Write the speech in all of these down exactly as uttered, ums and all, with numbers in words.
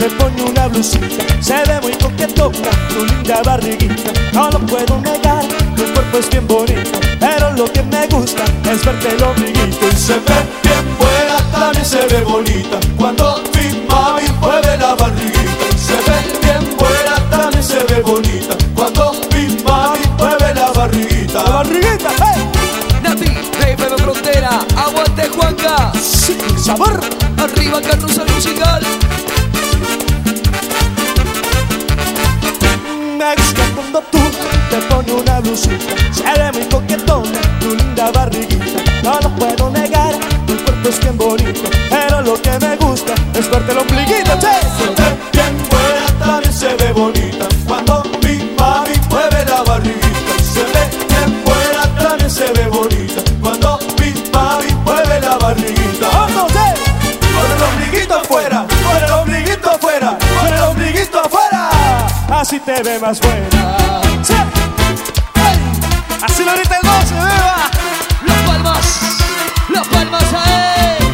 me pone una blusita, se ve muy coquetona, tu linda barriguita. No lo puedo negar, tu cuerpo es bien bonito, pero lo que me gusta es verte el ombliguito. Y se ve bien buena, también se ve bonita cuando mi mami mueve la barriguita. Y se ve bien buena, también se ve bonita cuando mi mami mueve la barriguita. La barriguita, hey. Nati, de F M Frontera, aguante Juanca. Sí, sabor. Arriba Carrusel Musical. Me gusta cuando tú te pones una blusita, se ve muy coquetona, tu linda barriguita. No lo puedo negar, tu cuerpo es bien bonito, pero lo que me gusta es verte el ombliguito, che. Se ve bien buena, también se ve bonita cuando mi mami mueve la barriguita. Y se ve bien buena, también se ve bonita cuando mi mami mueve la barriguita. ¡Vamos, che! Con el ombliguito afuera, con el ombliguito afuera, con el ombliguito afuera. Así te ve más buena, che. ¡Hey! Así lo grita el doce, beba. Las palmas, las palmas a él.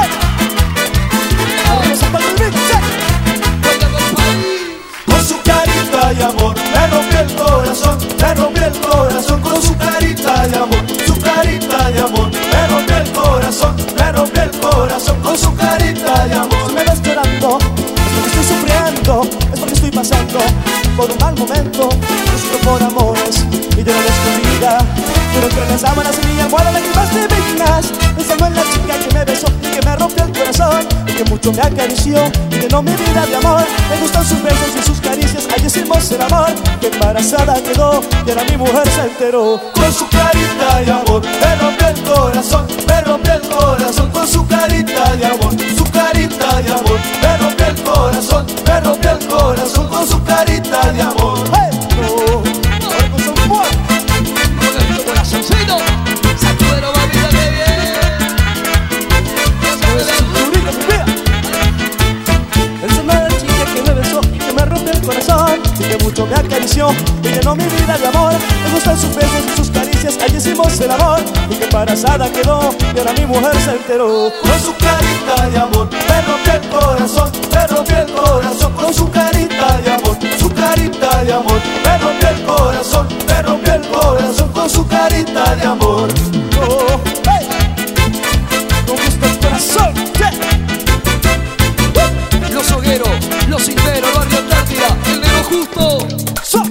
Arriba esa palma del beat, che. Juega con país. Con su carita de amor me rompió el corazón, me rompió el corazón. Con su carita de amor, su carita de amor me rompió el corazón, me rompió el corazón. Con su carita de amor. Si me ves llorando, es porque estoy sufriendo, es porque estoy pasando por un mal momento. Busco por amores y de la escondida, pero entre las sábanas y mi almohada lágrimas divinas, pensando en la chica que me besó y que me rompió el corazón, y que mucho me acarició y llenó mi vida de amor. Me gustan sus besos y sus caricias, ahí hicimos el amor, que embarazada quedó y ahora mi mujer se enteró. Con su carita de amor me rompió el corazón, me rompió el corazón. Con su carita de amor, su carita de amor me rompió el corazón, me rompió el corazón. Con su carita de amor. ¡Hey! ¡Oh! ¡Ahora con su amor! Con el corazoncito. Sacudero, mamita, que bien. Pues cinturita, mi vida. Esa no era la chica que me besó y que me rompió el corazón, y que mucho me acarició y llenó mi vida de amor. Me gustan sus besos y sus caricias, ahí hicimos el amor, y que embarazada quedó y ahora mi mujer se enteró. Con su carita de amor me rompió el corazón, me rompió el corazón. Con su carita de amor, su carita de amor me rompió el corazón, me rompió el corazón. Con su carita de amor. Oh, hey. Con gusto el corazón, yeah. Los hogueros, los cinteros, Barrio Antártida, el negro justo. So.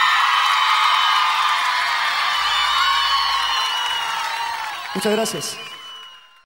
Muchas gracias.